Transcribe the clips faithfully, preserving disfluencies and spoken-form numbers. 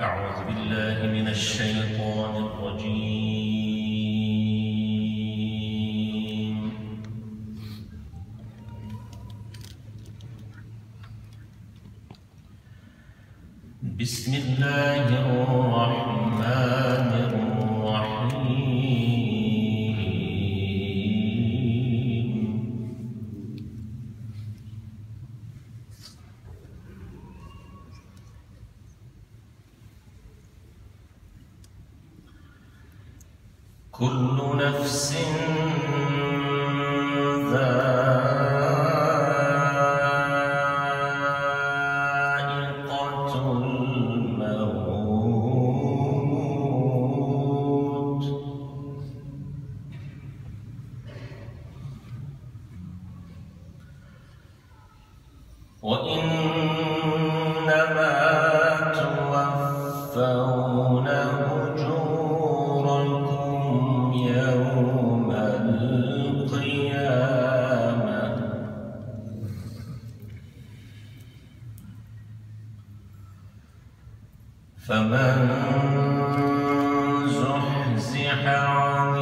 أعوذ بالله من الشيطان الرجيم. بسم الله الرحمن الرحيم. كل نفس ذائقة الموت، وإنما توفون أجوركم يوم القيامة، فمن زحزح عن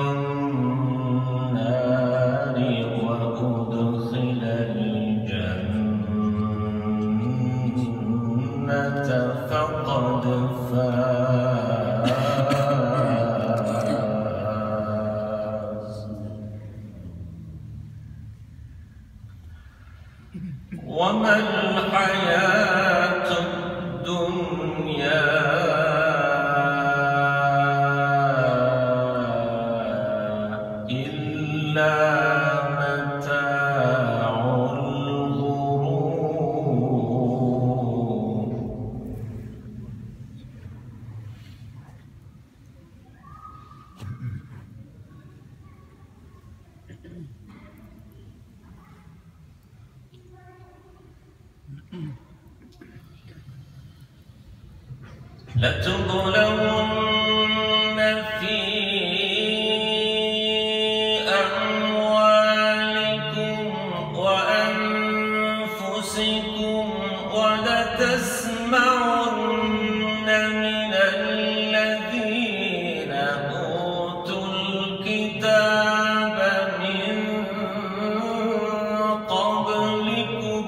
النار وأدخل الجنة فقد فاز. وما الحياة الدنيا إلا متاع الغرور. لتبلون في أموالكم وأنفسكم ولتسمعن من الذين أوتوا الكتاب من قبلكم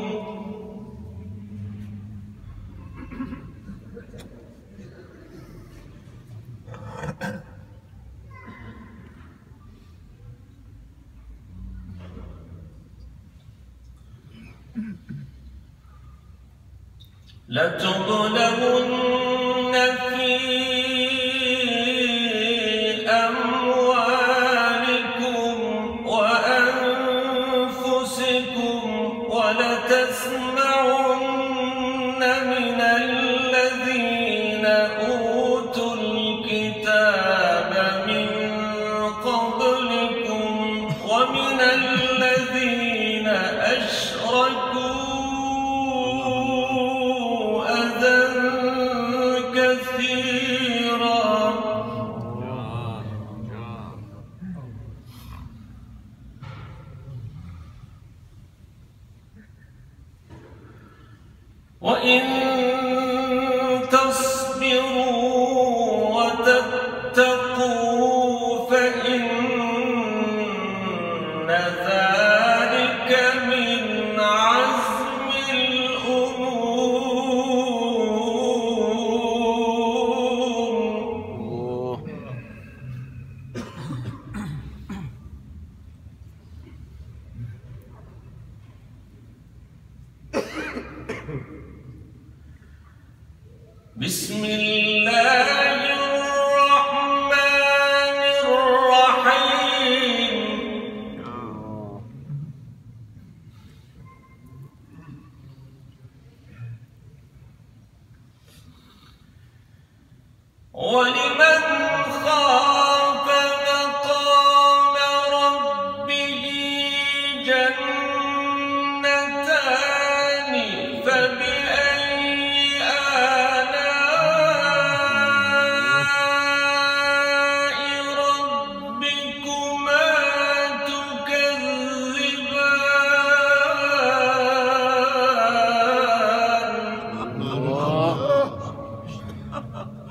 لتبلون في أموالكم وأنفسكم ولتسمعن من الذين أوتوا الكتاب من قبلكم ومن الذين أشركوا كثيرا، وإن تصبروا وتتقوا فإن ذلك من عزم الأمور. بسم الله الرحمن الرحيم. ولمن خاف مقام ربه جنتان فبأي آلاء ربكما تكذبان.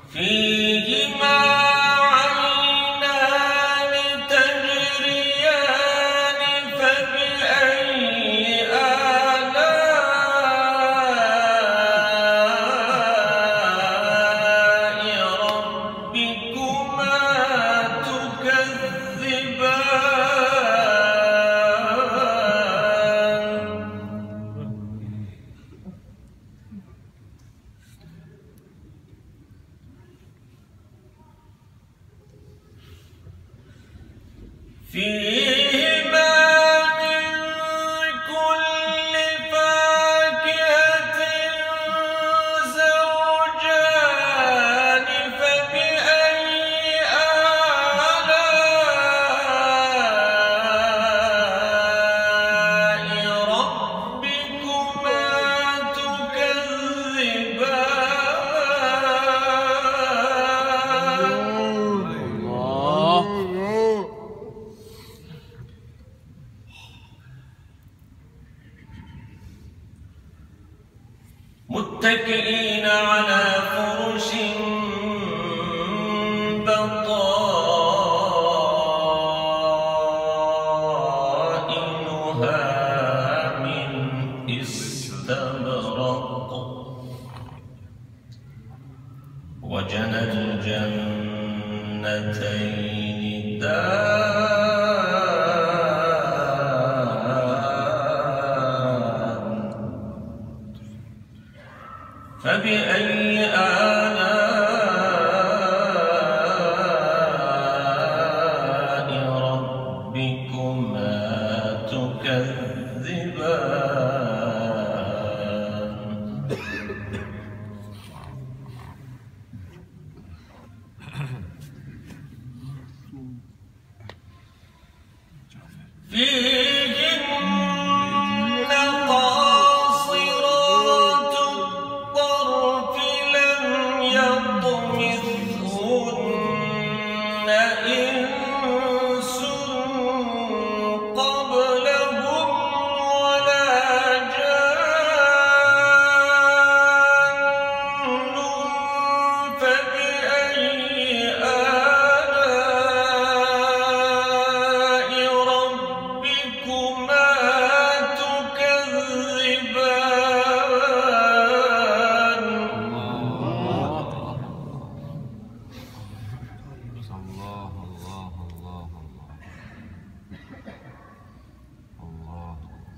فيهما عينان تجريان فبأي آلاء ربكما تكذبان فيهما من كل فاكهة زوجان فبأي آلاء ربكما تكذبان متكئين على فرش بطائنها من استبرق وجنى الجنتين دان فبأي آلاء ربكما تكذبان فيهن قاصرات الطرف لم يطمثهن إنس قبلهم ولا جان فبأي آلاء ربكما تكذبان الله الله الله الله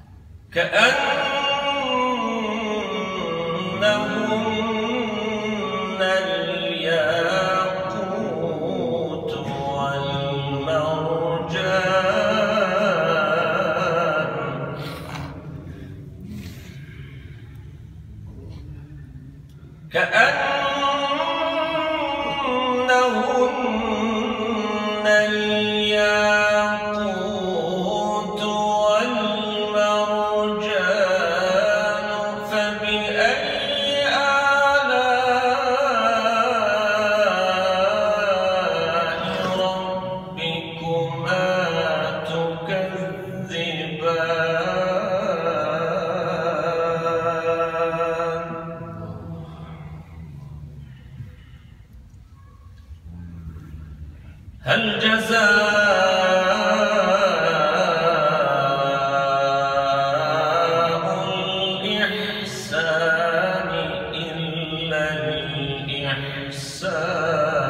كأنهن الياقوت والمرجان كأنهن الياقوت والمرجان فبأي آلاء ربكما تكذبان هل جزاء الإحسان إلا الإحسان